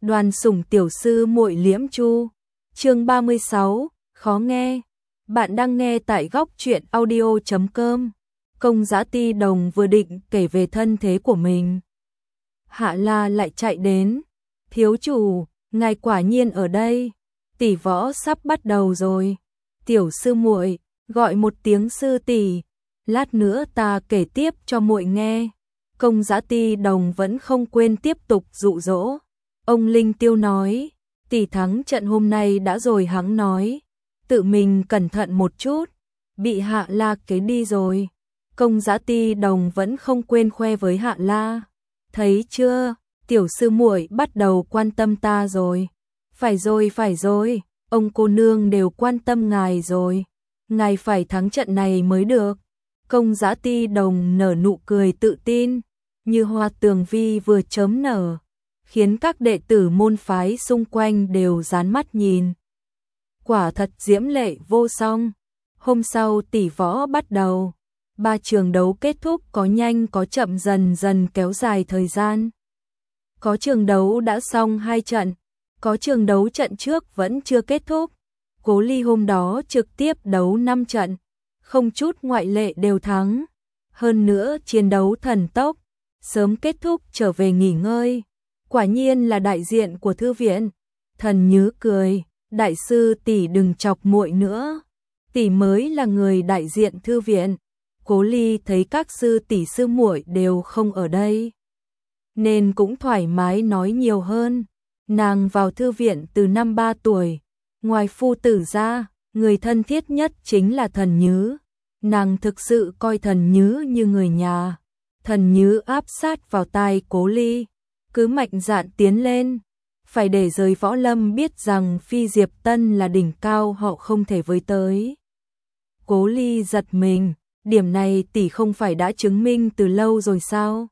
Đoàn Sủng tiểu sư muội liễm chu. Chương 36, khó nghe. Bạn đang nghe tại góc truyện audio.com. Công Giá Ti Đồng vừa định kể về thân thế của mình, Hạ La lại chạy đến. Thiếu chủ, ngài quả nhiên ở đây. Tỷ võ sắp bắt đầu rồi. Tiểu sư muội, gọi một tiếng sư tỷ. Lát nữa ta kể tiếp cho muội nghe. Công Giá Ti Đồng vẫn không quên tiếp tục dụ dỗ. Ông Linh Tiêu nói, tỷ thắng trận hôm nay đã rồi, hắn nói, tự mình cẩn thận một chút, bị Hạ La kế đi rồi. Công Giá Ti Đồng vẫn không quên khoe với Hạ La, thấy chưa, tiểu sư muội bắt đầu quan tâm ta rồi. Phải rồi, ông cô nương đều quan tâm ngài rồi, ngài phải thắng trận này mới được. Công Giá Ti Đồng nở nụ cười tự tin, như hoa tường vi vừa chớm nở, khiến các đệ tử môn phái xung quanh đều dán mắt nhìn. Quả thật diễm lệ vô song. Hôm sau tỷ võ bắt đầu. 3 trường đấu kết thúc có nhanh có chậm, dần dần kéo dài thời gian. Có trường đấu đã xong 2 trận, có trường đấu trận trước vẫn chưa kết thúc. Cố Ly hôm đó trực tiếp đấu 5 trận, không chút ngoại lệ đều thắng. Hơn nữa chiến đấu thần tốc, sớm kết thúc trở về nghỉ ngơi. Quả nhiên là đại diện của thư viện. Thần Nhứ cười, đại sư tỷ đừng chọc muội nữa, tỷ mới là người đại diện thư viện. Cố Ly thấy các sư tỷ sư muội đều không ở đây, nên cũng thoải mái nói nhiều hơn. Nàng vào thư viện từ năm 3 tuổi, ngoài phu tử ra, người thân thiết nhất chính là Thần Nhứ. Nàng thực sự coi Thần Nhứ như người nhà. Thần Nhứ áp sát vào tai Cố Ly, cứ mạnh dạn tiến lên, phải để giới võ lâm biết rằng Phi Diệp Tân là đỉnh cao họ không thể với tới. Cố Ly giật mình, điểm này tỷ không phải đã chứng minh từ lâu rồi sao?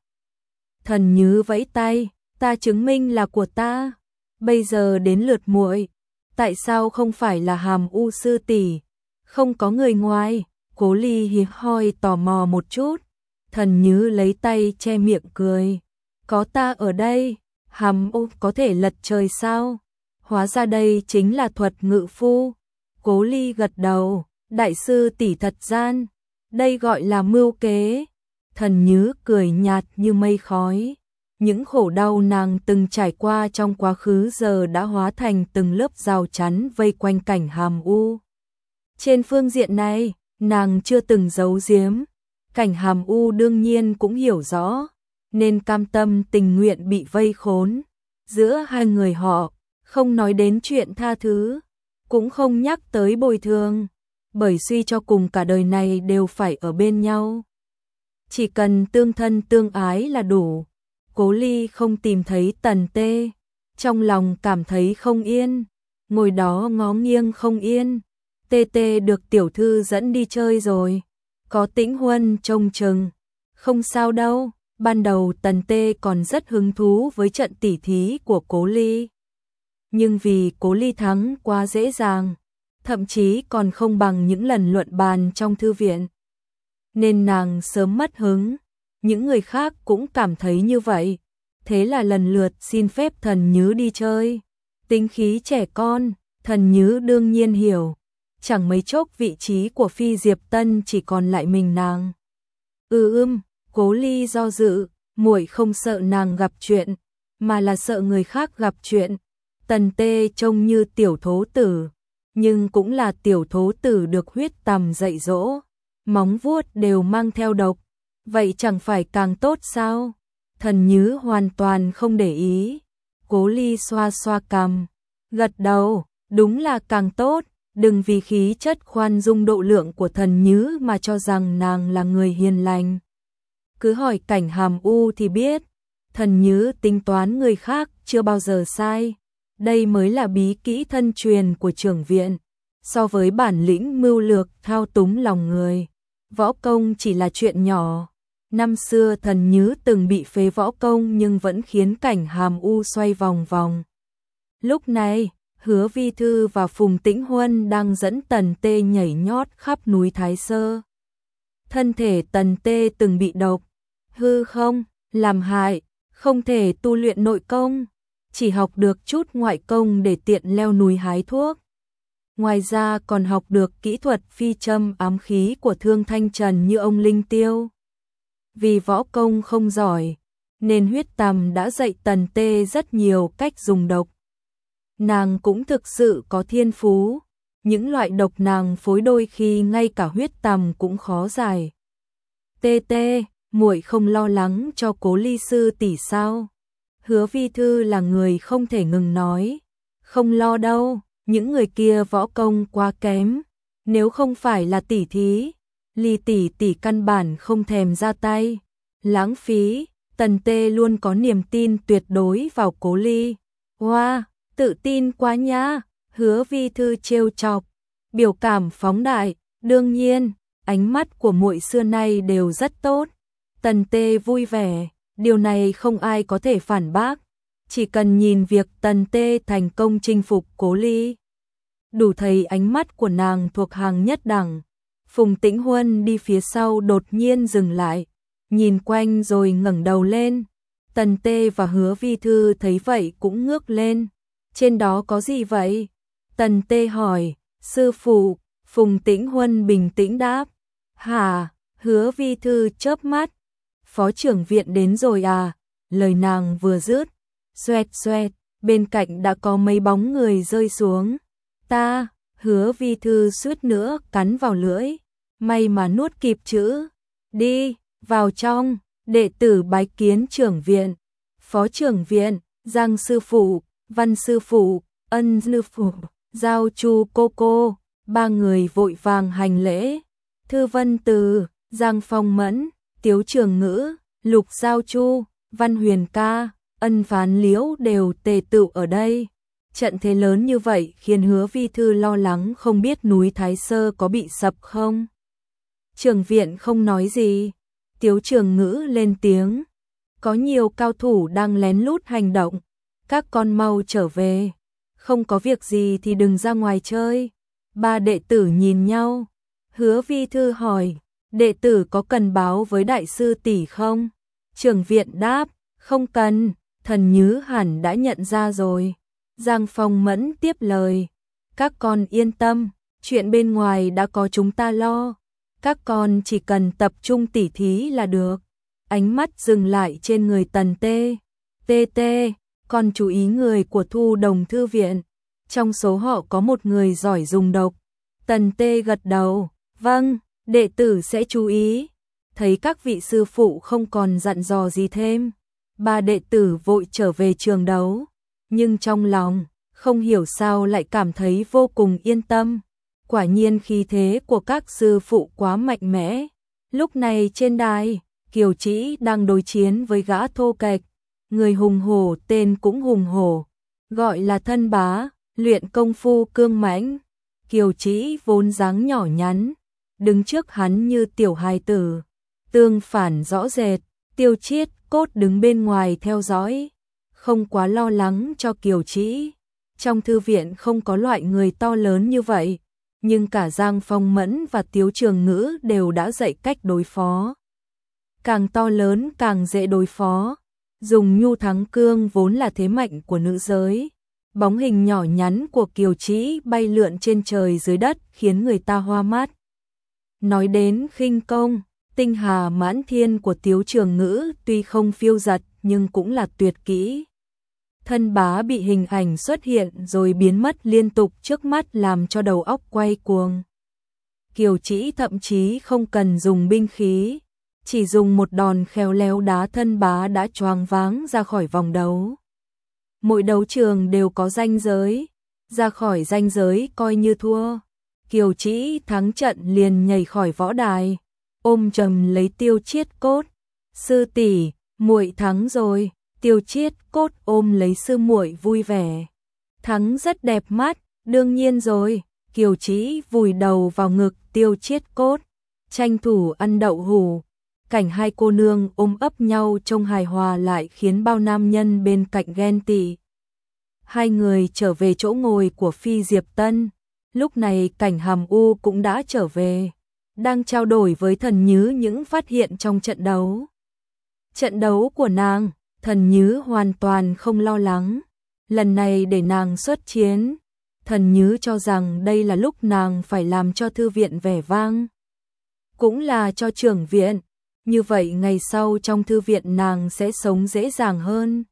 Thần Nhứ vẫy tay, ta chứng minh là của ta, bây giờ đến lượt muội, tại sao không phải là Hàm U sư tỷ? Không có người ngoài. Cố Ly hiếm hoi tò mò một chút. Thần Nhứ lấy tay che miệng cười, có ta ở đây, Hàm U có thể lật trời sao? Hóa ra đây chính là thuật ngự phu. Cố Ly gật đầu, đại sư tỷ thật gian, đây gọi là mưu kế. Thần Nhứ cười nhạt như mây khói, những khổ đau nàng từng trải qua trong quá khứ giờ đã hóa thành từng lớp rào chắn vây quanh cảnh Hàm U. Trên phương diện này, nàng chưa từng giấu giếm, cảnh Hàm U đương nhiên cũng hiểu rõ, nên cam tâm tình nguyện bị vây khốn. Giữa hai người họ, không nói đến chuyện tha thứ, cũng không nhắc tới bồi thường, bởi suy cho cùng cả đời này đều phải ở bên nhau. Chỉ cần tương thân tương ái là đủ. Cố Ly không tìm thấy Tần Tê, trong lòng cảm thấy không yên, ngồi đó ngó nghiêng không yên. Tê Tê được tiểu thư dẫn đi chơi rồi, có Tĩnh Huân trông chừng, không sao đâu. Ban đầu Tần Tê còn rất hứng thú với trận tỉ thí của Cố Ly, nhưng vì Cố Ly thắng quá dễ dàng, thậm chí còn không bằng những lần luận bàn trong thư viện, nên nàng sớm mất hứng. Những người khác cũng cảm thấy như vậy, thế là lần lượt xin phép Thần Nhứ đi chơi. Tính khí trẻ con, Thần Nhứ đương nhiên hiểu, chẳng mấy chốc vị trí của Phi Diệp Tân chỉ còn lại mình nàng. Cố Ly do dự, muội không sợ nàng gặp chuyện, mà là sợ người khác gặp chuyện. Tần Tê trông như tiểu thố tử, nhưng cũng là tiểu thố tử được huyết tầm dạy dỗ, móng vuốt đều mang theo độc, vậy chẳng phải càng tốt sao? Thần Nhứ hoàn toàn không để ý. Cố Ly xoa xoa cằm, gật đầu, đúng là càng tốt, đừng vì khí chất khoan dung độ lượng của Thần Nhứ mà cho rằng nàng là người hiền lành. Cứ hỏi cảnh Hàm U thì biết, Thần Nhứ tính toán người khác chưa bao giờ sai. Đây mới là bí kỹ thân truyền của trưởng viện. So với bản lĩnh mưu lược thao túng lòng người, võ công chỉ là chuyện nhỏ. Năm xưa Thần Nhứ từng bị phế võ công nhưng vẫn khiến cảnh Hàm U xoay vòng vòng. Lúc này, Hứa Vi Thư và Phùng Tĩnh Huân đang dẫn Tần Tê nhảy nhót khắp núi Thái Sơ. Thân thể Tần Tê từng bị độc, hư không, làm hại, không thể tu luyện nội công. chỉ học được chút ngoại công để tiện leo núi hái thuốc. Ngoài ra còn học được kỹ thuật phi châm ám khí của Thương Thanh Trần như ông Linh Tiêu. Vì võ công không giỏi, nên Huyết Tầm đã dạy Tần Tê rất nhiều cách dùng độc. Nàng cũng thực sự có thiên phú, những loại độc nàng phối đôi khi ngay cả Huyết Tầm cũng khó giải. Tê Tê, muội không lo lắng cho Cố Ly sư tỷ sao? Hứa Vi Thư là người không thể ngừng nói. Không lo đâu, những người kia võ công quá kém. Nếu không phải là tỷ thí, Ly tỷ tỷ căn bản không thèm ra tay. Lãng phí, Tần Tê luôn có niềm tin tuyệt đối vào Cố Ly. Wow, tự tin quá nhá, Hứa Vi Thư trêu chọc, biểu cảm phóng đại, đương nhiên, ánh mắt của muội xưa nay đều rất tốt. Tần Tê vui vẻ, điều này không ai có thể phản bác, chỉ cần nhìn việc Tần Tê thành công chinh phục Cố Ly. Đủ thấy ánh mắt của nàng thuộc hàng nhất đẳng. Phùng Tĩnh Huân đi phía sau đột nhiên dừng lại, nhìn quanh rồi ngẩng đầu lên. Tần Tê và Hứa Vi Thư thấy vậy cũng ngước lên. Trên đó có gì vậy? Tần Tê hỏi. Sư phụ. Phùng Tĩnh Huân bình tĩnh đáp. Hả? Hứa Vi Thư chớp mắt. Phó trưởng viện đến rồi à? Lời nàng vừa dứt, xoẹt xoẹt, bên cạnh đã có mấy bóng người rơi xuống. Ta, Hứa Vi Thư suýt nữa cắn vào lưỡi, may mà nuốt kịp chữ. Đi, vào trong, đệ tử bái kiến trưởng viện. Phó trưởng viện, Giang sư phụ, Văn sư phụ, Ân sư phụ, Giao Chu cô cô, ba người vội vàng hành lễ. Thư Vân Từ, Giang Phong Mẫn, Tiếu Trường Ngữ, Lục Giao Chu, Văn Huyền Ca, Ân Phán Liễu đều tề tựu ở đây. Trận thế lớn như vậy khiến Hứa Vi Thư lo lắng không biết núi Thái Sơ có bị sập không. Trưởng viện không nói gì, Tiếu Trường Ngữ lên tiếng. Có nhiều cao thủ đang lén lút hành động, các con mau trở về. Không có việc gì thì đừng ra ngoài chơi. Ba đệ tử nhìn nhau. Hứa Vi Thư hỏi, đệ tử có cần báo với đại sư tỷ không? Trưởng viện đáp, không cần, Thần Nhứ hẳn đã nhận ra rồi. Giang Phong Mẫn tiếp lời, các con yên tâm, chuyện bên ngoài đã có chúng ta lo. Các con chỉ cần tập trung tỉ thí là được. Ánh mắt dừng lại trên người Tần Tê. Tê Tê, con chú ý người của Thu Đồng thư viện. Trong số họ có một người giỏi dùng độc. Tần Tê gật đầu, vâng, đệ tử sẽ chú ý. Thấy các vị sư phụ không còn dặn dò gì thêm, ba đệ tử vội trở về trường đấu. Nhưng trong lòng, không hiểu sao lại cảm thấy vô cùng yên tâm. Quả nhiên khí thế của các sư phụ quá mạnh mẽ. Lúc này trên đài, Kiều Trĩ đang đối chiến với gã thô kệch. Người hùng hổ tên cũng hùng hổ, gọi là Thân Bá, luyện công phu cương mãnh. Kiều Trĩ vốn dáng nhỏ nhắn, đứng trước hắn như tiểu hài tử. Tương phản rõ rệt, Tiêu Chiết Cốt đứng bên ngoài theo dõi, không quá lo lắng cho Kiều Trĩ. Trong thư viện không có loại người to lớn như vậy, nhưng cả Giang Phong Mẫn và Tiếu Trường Ngữ đều đã dạy cách đối phó. Càng to lớn càng dễ đối phó, dùng nhu thắng cương vốn là thế mạnh của nữ giới. Bóng hình nhỏ nhắn của Kiều Trĩ bay lượn trên trời dưới đất khiến người ta hoa mắt. Nói đến khinh công, tinh hà mãn thiên của Tiếu Trường Ngữ tuy không phiêu giật nhưng cũng là tuyệt kỹ. Thân Bá bị hình ảnh xuất hiện rồi biến mất liên tục trước mắt làm cho đầu óc quay cuồng. Kiều Trĩ thậm chí không cần dùng binh khí, chỉ dùng một đòn khéo léo đá Thân Bá đã choáng váng ra khỏi vòng đấu. Mỗi đấu trường đều có ranh giới, ra khỏi ranh giới coi như thua. Kiều Trĩ thắng trận liền nhảy khỏi võ đài, ôm chầm lấy Tiêu Chiết Cốt. Sư tỷ, muội thắng rồi. Tiêu Chiết Cốt ôm lấy sư muội vui vẻ. Thắng rất đẹp mắt, đương nhiên rồi. Kiều Trĩ vùi đầu vào ngực Tiêu Chiết Cốt, tranh thủ ăn đậu hủ. Cảnh hai cô nương ôm ấp nhau trông hài hòa lại khiến bao nam nhân bên cạnh ghen tị. Hai người trở về chỗ ngồi của Phi Diệp Tân. Lúc này Cảnh Hàm U cũng đã trở về, đang trao đổi với Thần Nhứ những phát hiện trong trận đấu. Trận đấu của nàng, Thần Nhứ hoàn toàn không lo lắng. lần này để nàng xuất chiến. Thần Nhứ cho rằng đây là lúc nàng phải làm cho thư viện vẻ vang, cũng là cho trưởng viện, như vậy ngày sau trong thư viện nàng sẽ sống dễ dàng hơn.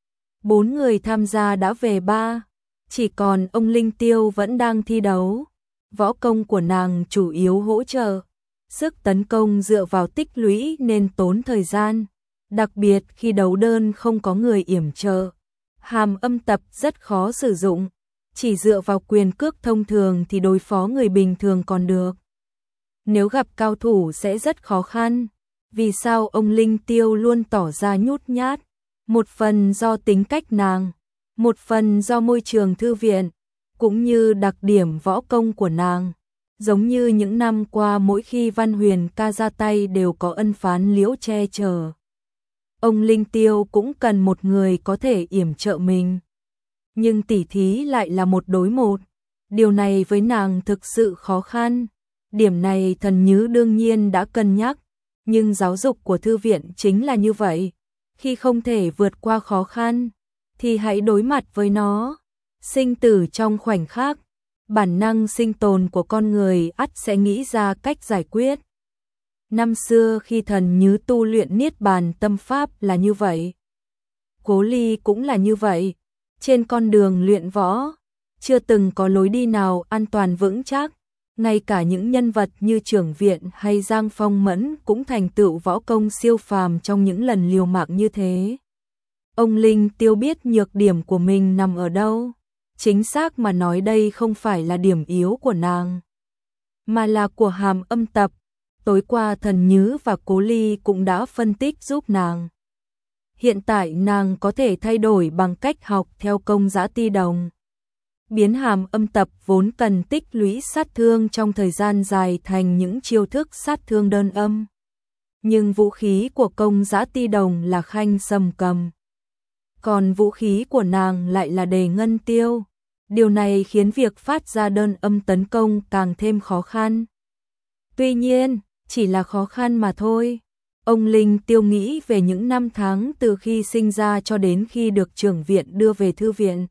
4 người tham gia đã về 3, chỉ còn ông Linh Tiêu vẫn đang thi đấu. Võ công của nàng chủ yếu hỗ trợ, sức tấn công dựa vào tích lũy nên tốn thời gian, đặc biệt khi đấu đơn không có người yểm trợ. Hàm âm tập rất khó sử dụng, chỉ dựa vào quyền cước thông thường thì đối phó người bình thường còn được. Nếu gặp cao thủ sẽ rất khó khăn. Vì sao ông Linh Tiêu luôn tỏ ra nhút nhát? Một phần do tính cách nàng, một phần do môi trường thư viện, cũng như đặc điểm võ công của nàng. Giống như những năm qua mỗi khi Văn Huyền ca ra tay đều có ân phán liễu che chở. Ông Linh Tiêu cũng cần một người có thể yểm trợ mình. Nhưng tỉ thí lại là 1 đối 1. Điều này với nàng thực sự khó khăn. Điểm này Thần Nhứ đương nhiên đã cân nhắc. Nhưng giáo dục của thư viện chính là như vậy. Khi không thể vượt qua khó khăn, thì hãy đối mặt với nó. Sinh tử trong khoảnh khắc, bản năng sinh tồn của con người ắt sẽ nghĩ ra cách giải quyết. Năm xưa khi Thần Nhứ tu luyện Niết Bàn tâm pháp là như vậy. Cố Ly cũng là như vậy. Trên con đường luyện võ, chưa từng có lối đi nào an toàn vững chắc. Ngay cả những nhân vật như Trưởng Viện hay Giang Phong Mẫn cũng thành tựu võ công siêu phàm trong những lần liều mạng như thế. Ông Linh Tiêu biết nhược điểm của mình nằm ở đâu. Chính xác mà nói đây không phải là điểm yếu của nàng, mà là của Hàm Âm tập. Tối qua Thần Nhứ và Cố Ly cũng đã phân tích giúp nàng. Hiện tại nàng có thể thay đổi bằng cách học theo Công Giã Ti Đồng. Biến Hàm Âm tập vốn cần tích lũy sát thương trong thời gian dài thành những chiêu thức sát thương đơn âm. Nhưng vũ khí của Công Giã Ti Đồng là khanh sầm cầm, còn vũ khí của nàng lại là đề ngân tiêu. Điều này khiến việc phát ra đơn âm tấn công càng thêm khó khăn. Tuy nhiên, chỉ là khó khăn mà thôi. Ông Linh Tiêu nghĩ về những năm tháng từ khi sinh ra cho đến khi được trưởng viện đưa về thư viện.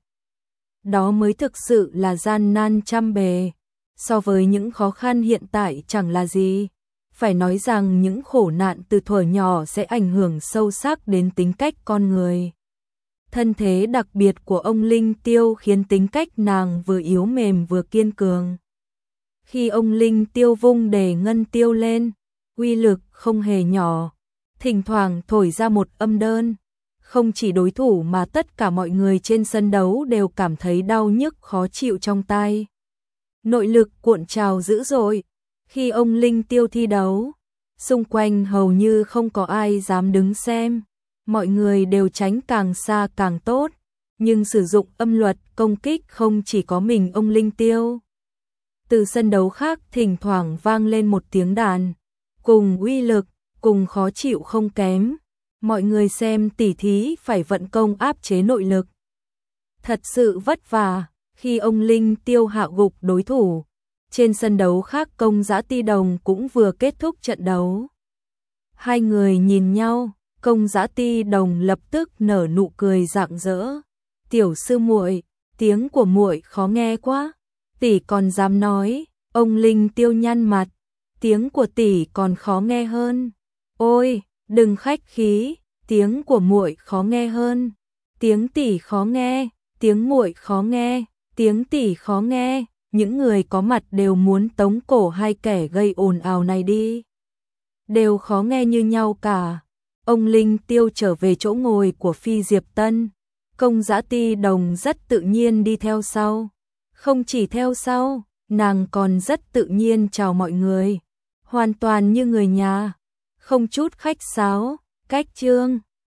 Đó mới thực sự là gian nan trăm bề. So với những khó khăn hiện tại chẳng là gì. Phải nói rằng những khổ nạn từ thuở nhỏ sẽ ảnh hưởng sâu sắc đến tính cách con người. Thân thế đặc biệt của ông Linh Tiêu khiến tính cách nàng vừa yếu mềm vừa kiên cường. Khi ông Linh Tiêu vung đề ngân tiêu lên, uy lực không hề nhỏ, thỉnh thoảng thổi ra một âm đơn. Không chỉ đối thủ mà tất cả mọi người trên sân đấu đều cảm thấy đau nhức khó chịu trong tai. Nội lực cuộn trào dữ dội. Khi ông Linh Tiêu thi đấu, xung quanh hầu như không có ai dám đứng xem. Mọi người đều tránh càng xa càng tốt. Nhưng sử dụng âm luật công kích không chỉ có mình ông Linh Tiêu. Từ sân đấu khác thỉnh thoảng vang lên một tiếng đàn. Cùng uy lực, cùng khó chịu không kém. Mọi người xem tỉ thí phải vận công áp chế nội lực. Thật sự vất vả. Khi ông Linh Tiêu hạ gục đối thủ, trên sân đấu khác Công Giã Ti Đồng cũng vừa kết thúc trận đấu. Hai người nhìn nhau, Công Giã Ti Đồng lập tức nở nụ cười rạng rỡ. Tiểu sư muội, tiếng của muội khó nghe quá. Tỷ còn dám nói. Ông Linh Tiêu nhăn mặt. Tiếng của tỷ còn khó nghe hơn. Ôi, đừng khách khí, tiếng của muội khó nghe hơn. Tiếng tỷ khó nghe, tiếng muội khó nghe, tiếng tỷ khó nghe. Những người có mặt đều muốn tống cổ hai kẻ gây ồn ào này đi. Đều khó nghe như nhau cả. Ông Linh Tiêu trở về chỗ ngồi của Phi Diệp Tân. Công Giã Ti Đồng rất tự nhiên đi theo sau. Không chỉ theo sau, nàng còn rất tự nhiên chào mọi người. Hoàn toàn như người nhà, không chút khách sáo, cách chương.